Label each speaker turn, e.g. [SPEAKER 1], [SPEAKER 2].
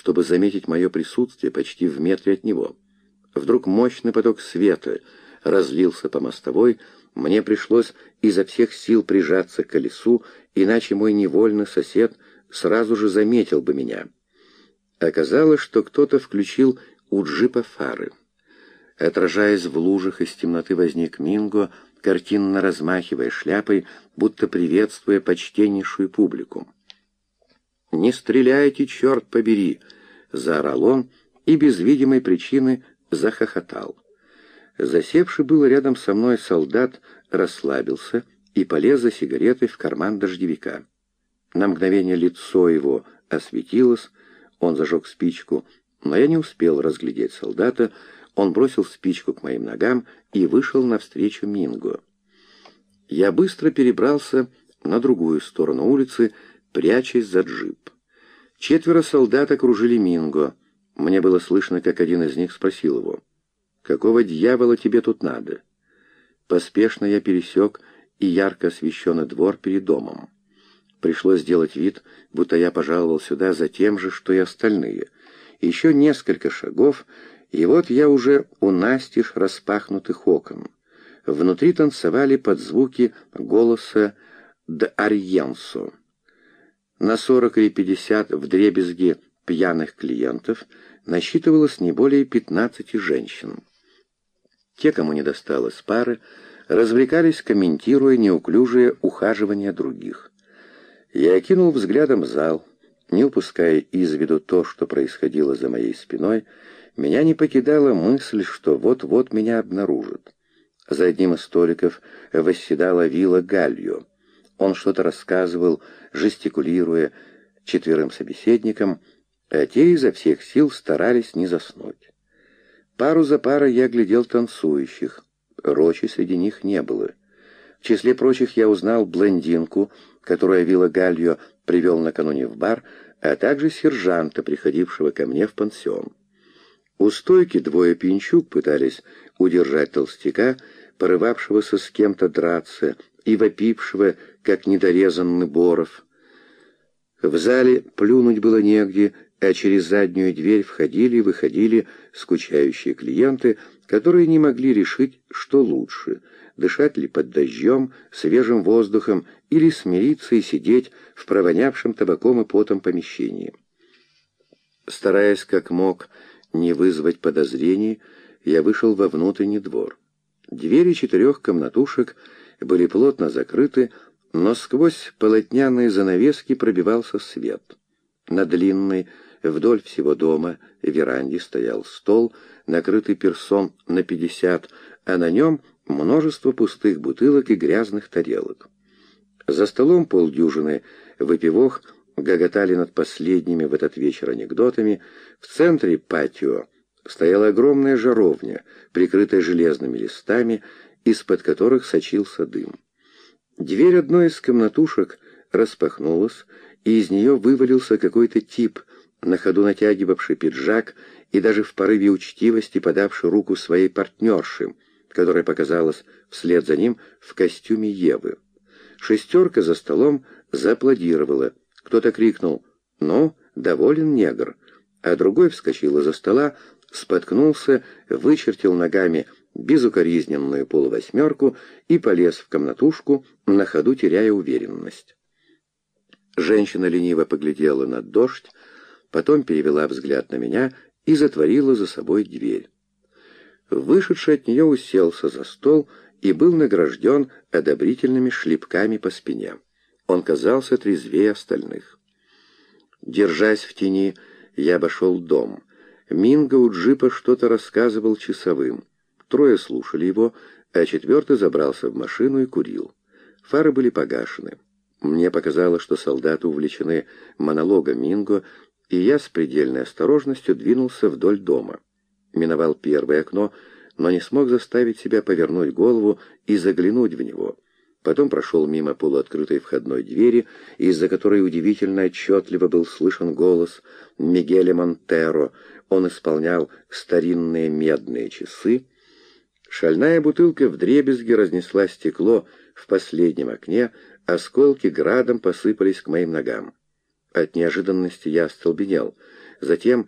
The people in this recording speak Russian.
[SPEAKER 1] чтобы заметить мое присутствие почти в метре от него. Вдруг мощный поток света разлился по мостовой, мне пришлось изо всех сил прижаться к колесу, иначе мой невольный сосед сразу же заметил бы меня. Оказалось, что кто-то включил у джипа фары. Отражаясь в лужах, из темноты возник Минго, картинно размахивая шляпой, будто приветствуя почтеннейшую публику. «Не стреляйте, черт побери!» — заорал он и без видимой причины захохотал. Засевший был рядом со мной солдат расслабился и полез за сигаретой в карман дождевика. На мгновение лицо его осветилось, он зажег спичку, но я не успел разглядеть солдата, он бросил спичку к моим ногам и вышел навстречу Минго. Я быстро перебрался на другую сторону улицы, прячась за джип. 4 солдат окружили Минго. Мне было слышно, как один из них спросил его: «Какого дьявола тебе тут надо?» Поспешно я пересек и ярко освещенный двор перед домом. Пришлось сделать вид, будто я пожаловал сюда за тем же, что и остальные. Еще несколько шагов, и вот я уже у настежь распахнутых окон. Внутри танцевали под звуки голоса Д'Арьенсо. На 40 или 50 вдребезги пьяных клиентов насчитывалось не более 15 женщин. Те, кому не досталось пары, развлекались, комментируя неуклюжее ухаживание других. Я окинул взглядом зал, не упуская из виду то, что происходило за моей спиной. Меня не покидала мысль, что вот-вот меня обнаружат. За одним из столиков восседала Вилла Гальо. Он что-то рассказывал, жестикулируя 4 собеседникам, а те изо всех сил старались не заснуть. Пару за парой я глядел танцующих. Рочи среди них не было. В числе прочих я узнал блондинку, которую Вилла Гальо привел накануне в бар, а также сержанта, приходившего ко мне в пансион. У стойки 2 пьянчуг пытались удержать толстяка, порывавшегося с кем-то драться и вопившего, как недорезанный Боров. В зале плюнуть было негде, а через заднюю дверь входили и выходили скучающие клиенты, которые не могли решить, что лучше — дышать ли под дождем, свежим воздухом или смириться и сидеть в провонявшем табаком и потом помещении. Стараясь как мог не вызвать подозрений, я вышел во внутренний двор. Двери 4 комнатушек были плотно закрыты, но сквозь полотняные занавески пробивался свет. На длинной, вдоль всего дома, веранде стоял стол, накрытый персон на 50, а на нем множество пустых бутылок и грязных тарелок. За столом полдюжины выпивох гоготали над последними в этот вечер анекдотами. В центре патио стояла огромная жаровня, прикрытая железными листами, из-под которых сочился дым. Дверь одной из комнатушек распахнулась, и из нее вывалился какой-то тип, на ходу натягивавший пиджак и даже в порыве учтивости подавший руку своей партнерши, которая показалась вслед за ним в костюме Евы. 6 за столом зааплодировала. Кто-то крикнул: «Ну, доволен негр», а другой вскочил из-за стола, споткнулся, вычертил ногами безукоризненную полувосьмерку и полез в комнатушку, на ходу теряя уверенность. Женщина лениво поглядела на дождь, потом перевела взгляд на меня и затворила за собой дверь. Вышедший от нее уселся за стол и был награжден одобрительными шлепками по спине. Он казался трезвее остальных. Держась в тени, я обошел дом. Минго у джипа что-то рассказывал часовым. 3 слушали его, а 4 забрался в машину и курил. Фары были погашены. Мне показалось, что солдаты увлечены монологом Минго, и я с предельной осторожностью двинулся вдоль дома. Миновал первое окно, но не смог заставить себя повернуть голову и заглянуть в него. Потом прошел мимо полуоткрытой входной двери, из-за которой удивительно отчетливо был слышен голос Мигеля Монтеро. Он исполнял старинные медные часы. Шальная бутылка вдребезги разнесла стекло в последнем окне, осколки градом посыпались к моим ногам. От неожиданности я остолбенел. Затем